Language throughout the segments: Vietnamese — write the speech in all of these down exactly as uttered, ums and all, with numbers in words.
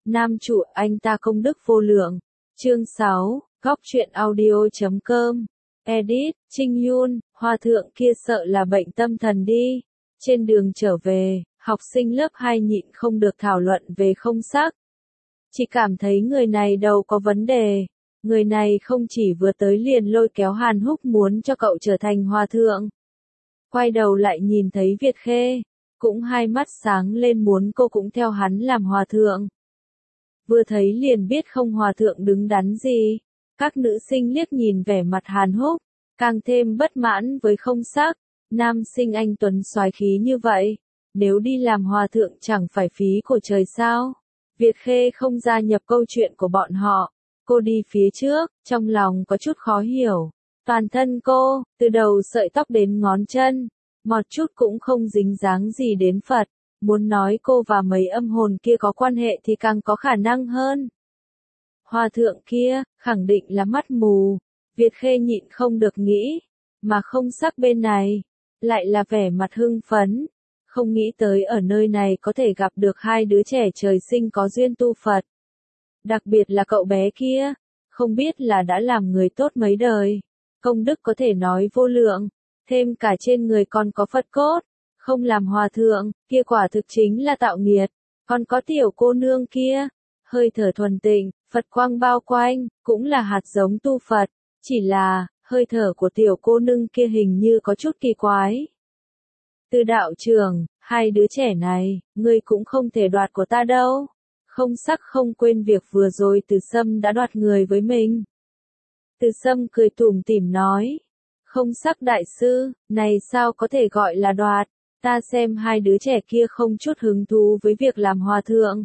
Nam chủ anh ta công đức vô lượng. Chương sáu, góc truyện audio.com. Edit, Trinh Yun, hòa thượng kia sợ là bệnh tâm thần đi. Trên đường trở về, học sinh lớp hai nhịn không được thảo luận về không sắc. Chỉ cảm thấy người này đầu có vấn đề. Người này không chỉ vừa tới liền lôi kéo Hàn Húc muốn cho cậu trở thành hòa thượng. Quay đầu lại nhìn thấy Việt Khê, cũng hai mắt sáng lên muốn cô cũng theo hắn làm hòa thượng. Vừa thấy liền biết không hòa thượng đứng đắn gì. Các nữ sinh liếc nhìn vẻ mặt Hàn Húc, càng thêm bất mãn với không sắc. Nam sinh anh tuấn soái khí như vậy, nếu đi làm hòa thượng chẳng phải phí của trời sao? Việt Khê không gia nhập câu chuyện của bọn họ. Cô đi phía trước, trong lòng có chút khó hiểu. Toàn thân cô, từ đầu sợi tóc đến ngón chân, một chút cũng không dính dáng gì đến Phật. Muốn nói cô và mấy âm hồn kia có quan hệ thì càng có khả năng hơn. Hòa thượng kia, khẳng định là mắt mù. Việt Khê nhịn không được nghĩ, mà không sắc bên này, lại là vẻ mặt hưng phấn. Không nghĩ tới ở nơi này có thể gặp được hai đứa trẻ trời sinh có duyên tu Phật. Đặc biệt là cậu bé kia, không biết là đã làm người tốt mấy đời. Công đức có thể nói vô lượng, thêm cả trên người còn có Phật cốt. Không làm hòa thượng, kia quả thực chính là tạo nghiệt. Còn có tiểu cô nương kia, hơi thở thuần tịnh, Phật quang bao quanh, cũng là hạt giống tu Phật. Chỉ là, hơi thở của tiểu cô nương kia hình như có chút kỳ quái. Từ đạo trưởng, hai đứa trẻ này, ngươi cũng không thể đoạt của ta đâu. Không sắc không quên việc vừa rồi Từ Sâm đã đoạt người với mình. Từ Sâm cười tủm tỉm nói. Không sắc đại sư, này sao có thể gọi là đoạt. Ta xem hai đứa trẻ kia không chút hứng thú với việc làm hòa thượng.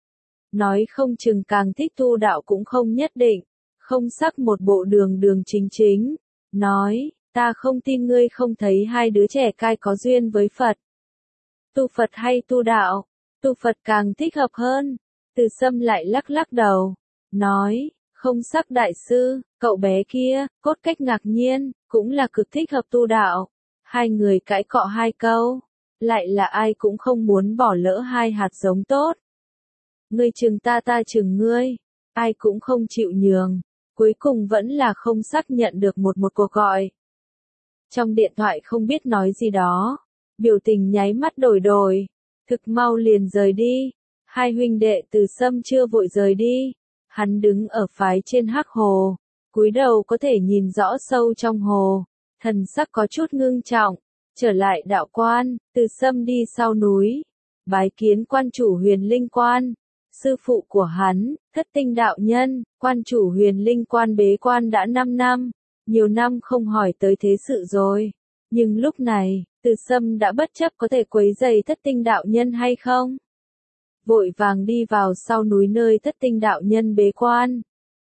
Nói không chừng càng thích tu đạo cũng không nhất định. Không sắc một bộ đường đường chính chính. Nói, ta không tin ngươi không thấy hai đứa trẻ cai có duyên với Phật. Tu Phật hay tu đạo? Tu Phật càng thích hợp hơn. Từ Sâm lại lắc lắc đầu. Nói, không sắc đại sư, cậu bé kia, cốt cách ngạc nhiên, cũng là cực thích hợp tu đạo. Hai người cãi cọ hai câu. Lại là ai cũng không muốn bỏ lỡ hai hạt giống tốt. Ngươi chừng ta ta chừng ngươi. Ai cũng không chịu nhường. Cuối cùng vẫn là không xác nhận được một một cuộc gọi. Trong điện thoại không biết nói gì đó. Biểu tình nháy mắt đổi đổi. Thực mau liền rời đi. Hai huynh đệ Từ Sâm chưa vội rời đi. Hắn đứng ở phái trên hắc hồ. Cúi đầu có thể nhìn rõ sâu trong hồ. Thần sắc có chút ngưng trọng. Trở lại đạo quan, Từ Sâm đi sau núi. Bái kiến quan chủ Huyền Linh Quan. Sư phụ của hắn, Thất Tinh đạo nhân, quan chủ Huyền Linh Quan bế quan đã năm năm. Nhiều năm không hỏi tới thế sự rồi. Nhưng lúc này, Từ Sâm đã bất chấp có thể quấy rầy Thất Tinh đạo nhân hay không. Vội vàng đi vào sau núi nơi Thất Tinh đạo nhân bế quan.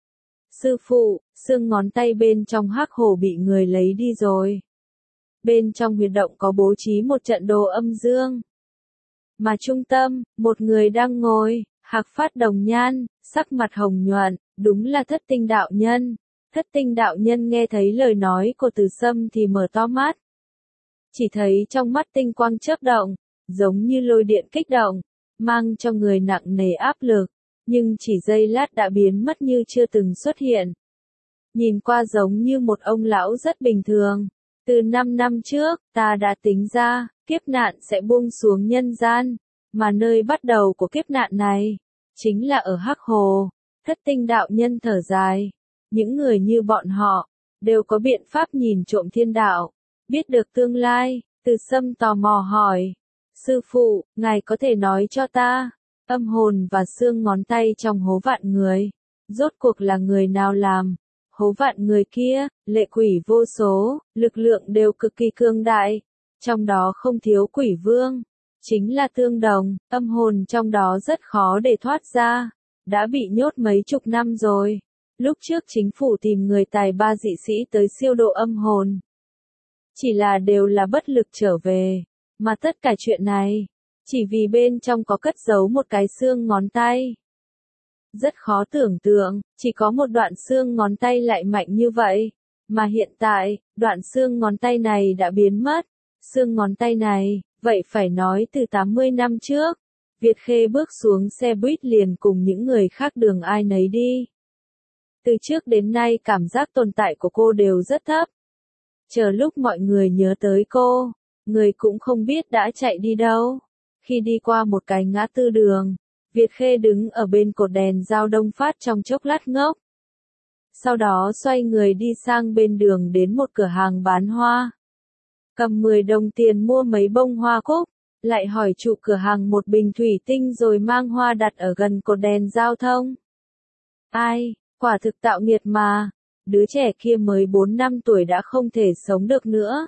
Sư phụ, xương ngón tay bên trong hắc hồ bị người lấy đi rồi. Bên trong huyệt động có bố trí một trận đồ âm dương. Mà trung tâm, một người đang ngồi, hạc phát đồng nhan, sắc mặt hồng nhuận, đúng là Thất Tinh đạo nhân. Thất Tinh đạo nhân nghe thấy lời nói của Từ Sâm thì mở to mắt. Chỉ thấy trong mắt tinh quang chớp động, giống như lôi điện kích động, mang cho người nặng nề áp lực, nhưng chỉ giây lát đã biến mất như chưa từng xuất hiện. Nhìn qua giống như một ông lão rất bình thường. Từ năm năm trước, ta đã tính ra, kiếp nạn sẽ buông xuống nhân gian, mà nơi bắt đầu của kiếp nạn này, chính là ở Hắc Hồ. Thất Tinh đạo nhân thở dài. Những người như bọn họ, đều có biện pháp nhìn trộm thiên đạo, biết được tương lai. Từ Sâm tò mò hỏi. Sư phụ, ngài có thể nói cho ta, âm hồn và xương ngón tay trong hố vạn người, rốt cuộc là người nào làm? Hố vạn người kia, lệ quỷ vô số, lực lượng đều cực kỳ cường đại, trong đó không thiếu quỷ vương, chính là tương đồng, âm hồn trong đó rất khó để thoát ra, đã bị nhốt mấy chục năm rồi. Lúc trước chính phủ tìm người tài ba dị sĩ tới siêu độ âm hồn, chỉ là đều là bất lực trở về, mà tất cả chuyện này, chỉ vì bên trong có cất giấu một cái xương ngón tay. Rất khó tưởng tượng, chỉ có một đoạn xương ngón tay lại mạnh như vậy, mà hiện tại, đoạn xương ngón tay này đã biến mất. Xương ngón tay này, vậy phải nói từ tám mươi năm trước, Việt Khê bước xuống xe buýt liền cùng những người khác đường ai nấy đi. Từ trước đến nay cảm giác tồn tại của cô đều rất thấp. Chờ lúc mọi người nhớ tới cô, người cũng không biết đã chạy đi đâu. Khi đi qua một cái ngã tư đường, Việt Khê đứng ở bên cột đèn giao đông phát trong chốc lát ngốc. Sau đó xoay người đi sang bên đường đến một cửa hàng bán hoa. Cầm mười đồng tiền mua mấy bông hoa cúc, lại hỏi chủ cửa hàng một bình thủy tinh rồi mang hoa đặt ở gần cột đèn giao thông. Ai, quả thực tạo nghiệt mà, đứa trẻ kia mới bốn năm tuổi đã không thể sống được nữa.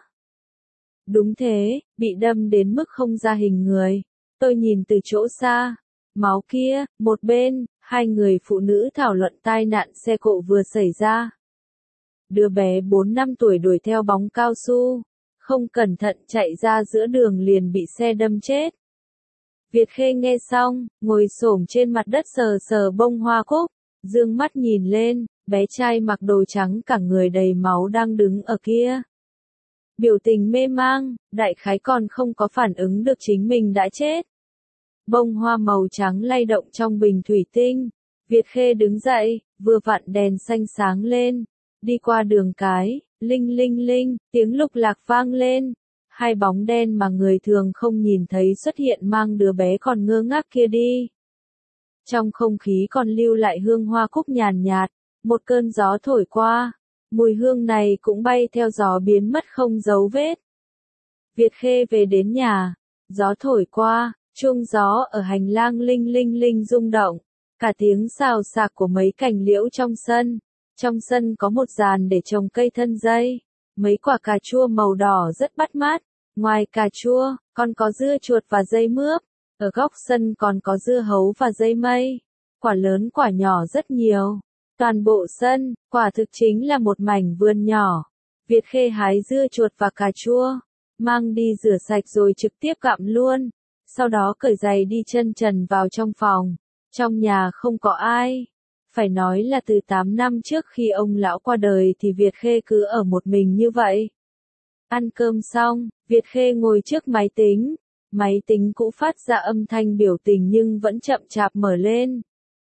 Đúng thế, bị đâm đến mức không ra hình người. Tôi nhìn từ chỗ xa, máu kia, một bên, hai người phụ nữ thảo luận tai nạn xe cộ vừa xảy ra. Đứa bé bốn năm tuổi đuổi theo bóng cao su, không cẩn thận chạy ra giữa đường liền bị xe đâm chết. Việt Khê nghe xong, ngồi xổm trên mặt đất sờ sờ bông hoa cúc, dương mắt nhìn lên, bé trai mặc đồ trắng cả người đầy máu đang đứng ở kia. Biểu tình mê mang, đại khái còn không có phản ứng được chính mình đã chết. Bông hoa màu trắng lay động trong bình thủy tinh. Việt Khê đứng dậy, vừa vặn đèn xanh sáng lên. Đi qua đường cái, linh linh linh, tiếng lục lạc vang lên. Hai bóng đen mà người thường không nhìn thấy xuất hiện mang đứa bé còn ngơ ngác kia đi. Trong không khí còn lưu lại hương hoa cúc nhàn nhạt, một cơn gió thổi qua. Mùi hương này cũng bay theo gió biến mất không dấu vết. Việt Khê về đến nhà, gió thổi qua, chuông gió ở hành lang linh linh linh rung động, cả tiếng xào xạc của mấy cành liễu trong sân. Trong sân có một giàn để trồng cây thân dây, mấy quả cà chua màu đỏ rất bắt mắt. Ngoài cà chua, còn có dưa chuột và dây mướp. Ở góc sân còn có dưa hấu và dây mây. Quả lớn quả nhỏ rất nhiều. Toàn bộ sân, quả thực chính là một mảnh vườn nhỏ. Việt Khê hái dưa chuột và cà chua, mang đi rửa sạch rồi trực tiếp gặm luôn. Sau đó cởi giày đi chân trần vào trong phòng. Trong nhà không có ai. Phải nói là từ tám năm trước khi ông lão qua đời thì Việt Khê cứ ở một mình như vậy. Ăn cơm xong, Việt Khê ngồi trước máy tính. Máy tính cũ phát ra âm thanh biểu tình nhưng vẫn chậm chạp mở lên.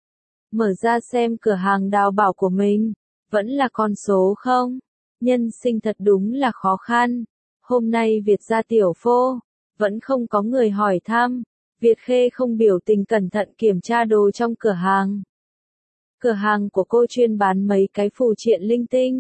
Mở ra xem cửa hàng đào bảo của mình, vẫn là con số không? Nhân sinh thật đúng là khó khăn. Hôm nay Việt ra tiểu phô, vẫn không có người hỏi thăm. Việt Khê không biểu tình cẩn thận kiểm tra đồ trong cửa hàng. Cửa hàng của cô chuyên bán mấy cái phù triện linh tinh.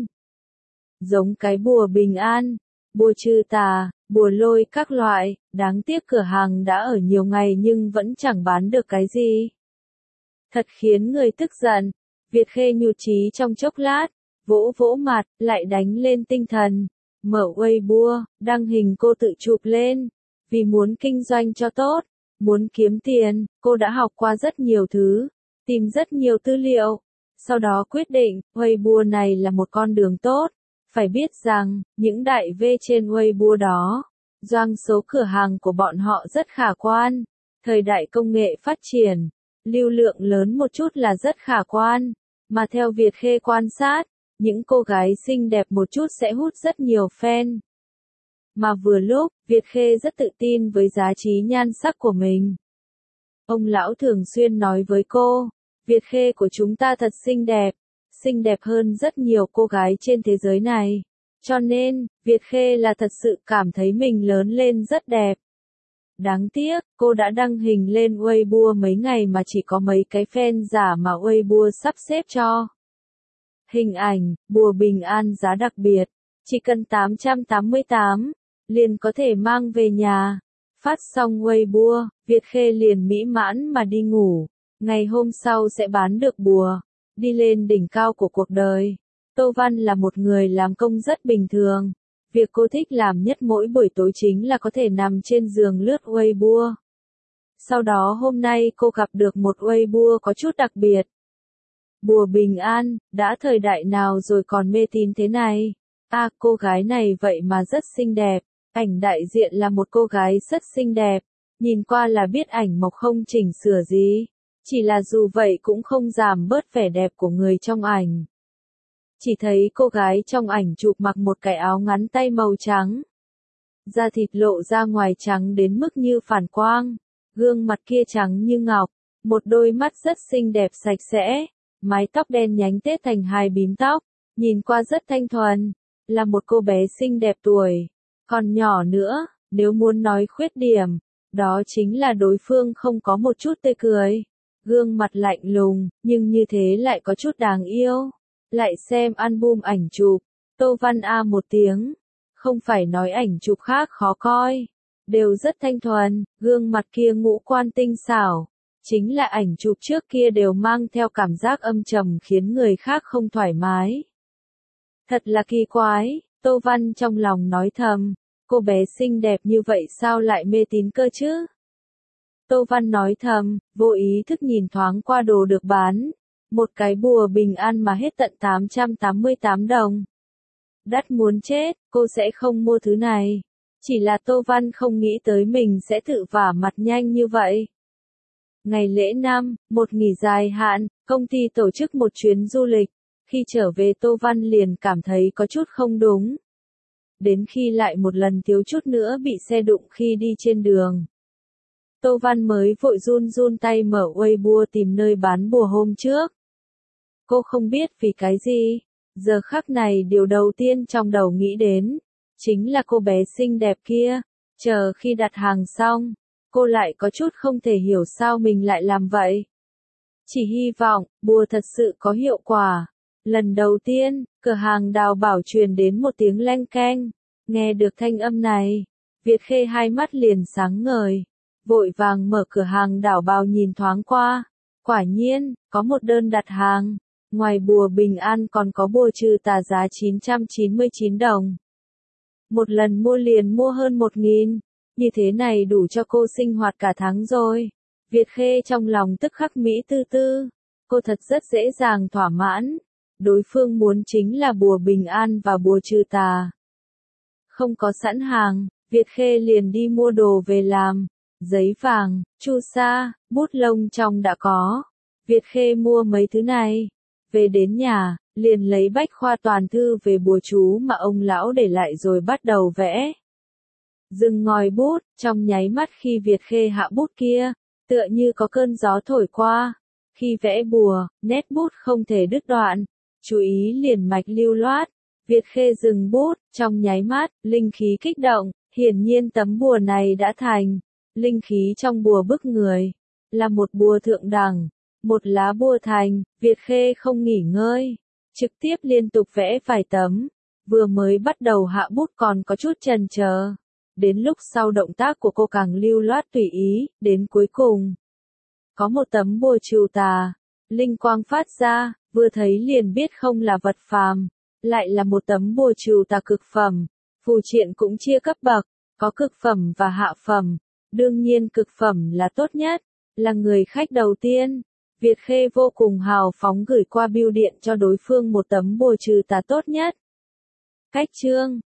Giống cái bùa bình an, bùa trừ tà, bùa lôi các loại, đáng tiếc cửa hàng đã ở nhiều ngày nhưng vẫn chẳng bán được cái gì. Thật khiến người tức giận. Việt Khê nhụt chí trong chốc lát, vỗ vỗ mặt, lại đánh lên tinh thần. Mở Weibo, đăng hình cô tự chụp lên. Vì muốn kinh doanh cho tốt, muốn kiếm tiền, cô đã học qua rất nhiều thứ, tìm rất nhiều tư liệu. Sau đó quyết định, Weibo này là một con đường tốt. Phải biết rằng, những đại V trên Weibo đó, doanh số cửa hàng của bọn họ rất khả quan. Thời đại công nghệ phát triển, lưu lượng lớn một chút là rất khả quan. Mà theo Việt Khê quan sát, những cô gái xinh đẹp một chút sẽ hút rất nhiều fan. Mà vừa lúc, Việt Khê rất tự tin với giá trị nhan sắc của mình. Ông lão thường xuyên nói với cô, Việt Khê của chúng ta thật xinh đẹp, xinh đẹp hơn rất nhiều cô gái trên thế giới này. Cho nên, Việt Khê là thật sự cảm thấy mình lớn lên rất đẹp. Đáng tiếc, cô đã đăng hình lên Weibo mấy ngày mà chỉ có mấy cái fan giả mà Weibo sắp xếp cho. Hình ảnh, bùa bình an giá đặc biệt, chỉ cần tám trăm tám mươi tám, liền có thể mang về nhà. Phát xong Weibo, Việt Khê liền mỹ mãn mà đi ngủ. Ngày hôm sau sẽ bán được bùa, đi lên đỉnh cao của cuộc đời. Tô Văn là một người làm công rất bình thường. Việc cô thích làm nhất mỗi buổi tối chính là có thể nằm trên giường lướt Weibo. Sau đó hôm nay cô gặp được một Weibo có chút đặc biệt. Bùa bình an, đã thời đại nào rồi còn mê tín thế này? À, cô gái này vậy mà rất xinh đẹp. Ảnh đại diện là một cô gái rất xinh đẹp. Nhìn qua là biết ảnh mộc không chỉnh sửa gì. Chỉ là dù vậy cũng không giảm bớt vẻ đẹp của người trong ảnh. Chỉ thấy cô gái trong ảnh chụp mặc một cái áo ngắn tay màu trắng. Da thịt lộ ra ngoài trắng đến mức như phản quang. gương mặt kia trắng như ngọc, một đôi mắt rất xinh đẹp sạch sẽ, mái tóc đen nhánh tết thành hai bím tóc, nhìn qua rất thanh thuần, là một cô bé xinh đẹp tuổi, còn nhỏ nữa, nếu muốn nói khuyết điểm, đó chính là đối phương không có một chút tươi cười, gương mặt lạnh lùng, nhưng như thế lại có chút đáng yêu. Lại xem album ảnh chụp, Tô Văn A một tiếng, không phải nói ảnh chụp khác khó coi, đều rất thanh thuần, gương mặt kia ngũ quan tinh xảo, chính là ảnh chụp trước kia đều mang theo cảm giác âm trầm khiến người khác không thoải mái. Thật là kỳ quái, Tô Văn trong lòng nói thầm, cô bé xinh đẹp như vậy sao lại mê tín cơ chứ? Tô Văn nói thầm, vô ý thức nhìn thoáng qua đồ được bán, một cái bùa bình an mà hết tận tám trăm tám mươi tám đồng. Đắt muốn chết, cô sẽ không mua thứ này. Chỉ là Tô Văn không nghĩ tới mình sẽ tự vả mặt nhanh như vậy. Ngày lễ năm, một nghỉ dài hạn, công ty tổ chức một chuyến du lịch. Khi trở về Tô Văn liền cảm thấy có chút không đúng. Đến khi lại một lần thiếu chút nữa bị xe đụng khi đi trên đường. Tô Văn mới vội run run tay mở Weibo tìm nơi bán bùa hôm trước. Cô không biết vì cái gì, giờ khắc này điều đầu tiên trong đầu nghĩ đến, chính là cô bé xinh đẹp kia, chờ khi đặt hàng xong, cô lại có chút không thể hiểu sao mình lại làm vậy. Chỉ hy vọng, bùa thật sự có hiệu quả. Lần đầu tiên, cửa hàng Đào Bảo truyền đến một tiếng leng keng, nghe được thanh âm này, Việt Khê hai mắt liền sáng ngời, vội vàng mở cửa hàng Đào Bảo nhìn thoáng qua, quả nhiên, có một đơn đặt hàng. Ngoài bùa bình an còn có bùa trừ tà giá chín trăm chín mươi chín đồng. Một lần mua liền mua hơn một nghìn, như thế này đủ cho cô sinh hoạt cả tháng rồi. Việt Khê trong lòng tức khắc mỹ tư tư, cô thật rất dễ dàng thỏa mãn. Đối phương muốn chính là bùa bình an và bùa trừ tà. Không có sẵn hàng, Việt Khê liền đi mua đồ về làm. Giấy vàng, chu sa, bút lông trong đã có. Việt Khê mua mấy thứ này. Về đến nhà, liền lấy bách khoa toàn thư về bùa chú mà ông lão để lại rồi bắt đầu vẽ. Dừng ngòi bút, trong nháy mắt khi Việt Khê hạ bút kia, tựa như có cơn gió thổi qua. Khi vẽ bùa, nét bút không thể đứt đoạn, chú ý liền mạch lưu loát. Việt Khê dừng bút, trong nháy mắt, linh khí kích động, hiển nhiên tấm bùa này đã thành. Linh khí trong bùa bức người, là một bùa thượng đẳng. Một lá bùa thành, Việt Khê không nghỉ ngơi, trực tiếp liên tục vẽ vài tấm, vừa mới bắt đầu hạ bút còn có chút chần chờ, đến lúc sau động tác của cô càng lưu loát tùy ý, đến cuối cùng. Có một tấm bùa trừ tà, linh quang phát ra, vừa thấy liền biết không là vật phàm, lại là một tấm bùa trừ tà cực phẩm, phù triện cũng chia cấp bậc, có cực phẩm và hạ phẩm, đương nhiên cực phẩm là tốt nhất, là người khách đầu tiên. Việt Khê vô cùng hào phóng gửi qua bưu điện cho đối phương một tấm bùa trừ tà tốt nhất. Cách chương